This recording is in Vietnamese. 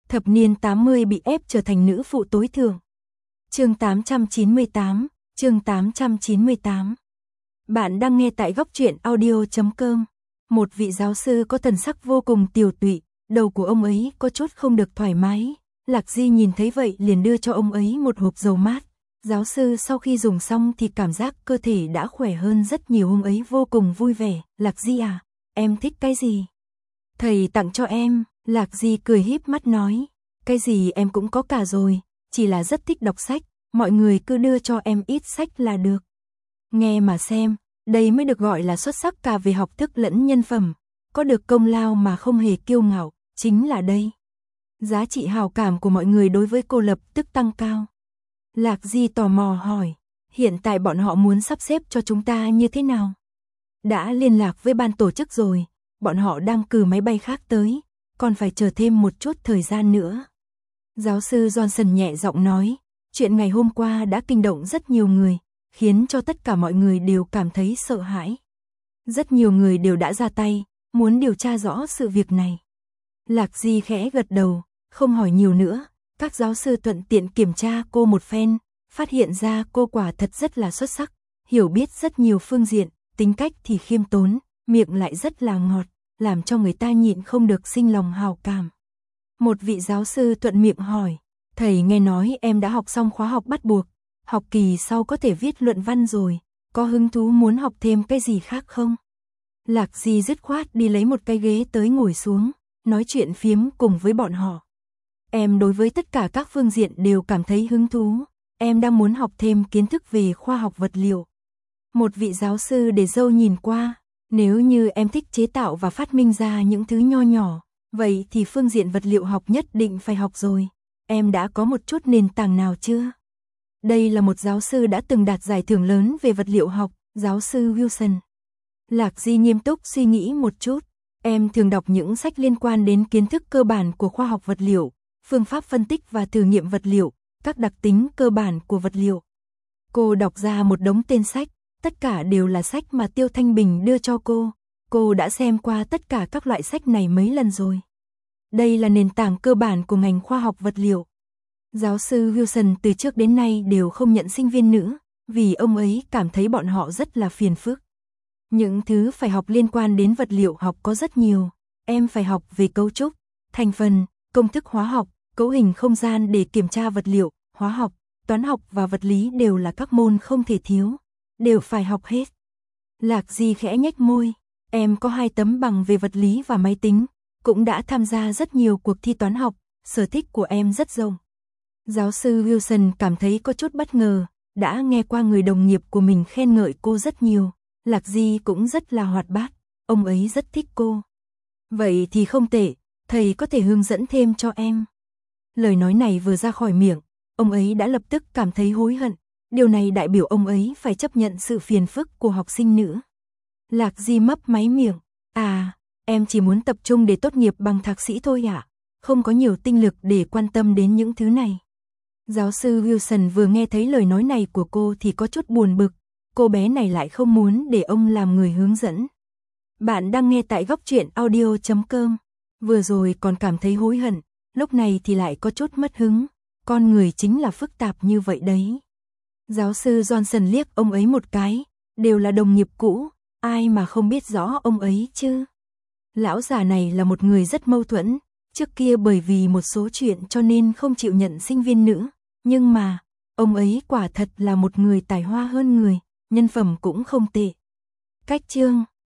Thập niên 80 bị ép trở thành nữ phụ tối thượng. Chương 898. Bạn đang nghe tại góc truyện audio.com. Một vị giáo sư có thần sắc vô cùng tiều tụy, đầu của ông ấy có chút không được thoải mái. Lạc Di nhìn thấy vậy liền đưa cho ông ấy một hộp dầu mát. Giáo sư sau khi dùng xong thì cảm giác cơ thể đã khỏe hơn rất nhiều, ông ấy vô cùng vui vẻ. Lạc Di à, em thích cái gì? Thầy tặng cho em. Lạc Di cười híp mắt nói, cái gì em cũng có cả rồi, chỉ là rất thích đọc sách, mọi người cứ đưa cho em ít sách là được. Nghe mà xem, đây mới được gọi là xuất sắc cả về học thức lẫn nhân phẩm, có được công lao mà không hề kiêu ngạo, chính là đây. Giá trị hào cảm của mọi người đối với cô lập tức tăng cao. Lạc Di tò mò hỏi, hiện tại bọn họ muốn sắp xếp cho chúng ta như thế nào? Đã liên lạc với ban tổ chức rồi, bọn họ đang cử máy bay khác tới, còn phải chờ thêm một chút thời gian nữa. Giáo sư Johnson nhẹ giọng nói, chuyện ngày hôm qua đã kinh động rất nhiều người, khiến cho tất cả mọi người đều cảm thấy sợ hãi. Rất nhiều người đều đã ra tay, muốn điều tra rõ sự việc này. Lạc Di khẽ gật đầu, không hỏi nhiều nữa, các giáo sư thuận tiện kiểm tra cô một phen, phát hiện ra cô quả thật rất là xuất sắc, hiểu biết rất nhiều phương diện, tính cách thì khiêm tốn, miệng lại rất là ngọt, làm cho người ta nhịn không được sinh lòng hào cảm. Một vị giáo sư thuận miệng hỏi, thầy nghe nói em đã học xong khóa học bắt buộc, học kỳ sau có thể viết luận văn rồi, có hứng thú muốn học thêm cái gì khác không? Lạc Di dứt khoát đi lấy một cái ghế tới ngồi xuống, nói chuyện phiếm cùng với bọn họ. Em đối với tất cả các phương diện đều cảm thấy hứng thú, em đang muốn học thêm kiến thức về khoa học vật liệu. Một vị giáo sư để dâu nhìn qua, nếu như em thích chế tạo và phát minh ra những thứ nho nhỏ, vậy thì phương diện vật liệu học nhất định phải học rồi. Em đã có một chút nền tảng nào chưa? Đây là một giáo sư đã từng đạt giải thưởng lớn về vật liệu học, giáo sư Wilson. Lạc Di nghiêm túc suy nghĩ một chút. Em thường đọc những sách liên quan đến kiến thức cơ bản của khoa học vật liệu, phương pháp phân tích và thử nghiệm vật liệu, các đặc tính cơ bản của vật liệu. Cô đọc ra một đống tên sách, tất cả đều là sách mà Tiêu Thanh Bình đưa cho cô. Cô đã xem qua tất cả các loại sách này mấy lần rồi. Đây là nền tảng cơ bản của ngành khoa học vật liệu. Giáo sư Wilson từ trước đến nay đều không nhận sinh viên nữ, vì ông ấy cảm thấy bọn họ rất là phiền phức. Những thứ phải học liên quan đến vật liệu học có rất nhiều. Em phải học về cấu trúc, thành phần, công thức hóa học, cấu hình không gian để kiểm tra vật liệu, hóa học, toán học và vật lý đều là các môn không thể thiếu, đều phải học hết. Lạc Di khẽ nhếch môi, em có 2 tấm bằng về vật lý và máy tính, cũng đã tham gia rất nhiều cuộc thi toán học, sở thích của em rất rộng. Giáo sư Wilson cảm thấy có chút bất ngờ, đã nghe qua người đồng nghiệp của mình khen ngợi cô rất nhiều, Lạc Di cũng rất là hoạt bát, ông ấy rất thích cô. Vậy thì không tệ, thầy có thể hướng dẫn thêm cho em. Lời nói này vừa ra khỏi miệng, ông ấy đã lập tức cảm thấy hối hận, điều này đại biểu ông ấy phải chấp nhận sự phiền phức của học sinh nữ. Lạc Di mấp máy miệng, em chỉ muốn tập trung để tốt nghiệp bằng thạc sĩ thôi ạ, không có nhiều tinh lực để quan tâm đến những thứ này. Giáo sư Wilson vừa nghe thấy lời nói này của cô thì có chút buồn bực, cô bé này lại không muốn để ông làm người hướng dẫn. Bạn đang nghe tại góc truyện audio.com, vừa rồi còn cảm thấy hối hận, lúc này thì lại có chút mất hứng, con người chính là phức tạp như vậy đấy. Giáo sư Johnson liếc ông ấy một cái, đều là đồng nghiệp cũ, ai mà không biết rõ ông ấy chứ. Lão già này là một người rất mâu thuẫn, trước kia bởi vì một số chuyện cho nên không chịu nhận sinh viên nữ, nhưng mà, ông ấy quả thật là một người tài hoa hơn người, nhân phẩm cũng không tệ. Cách chương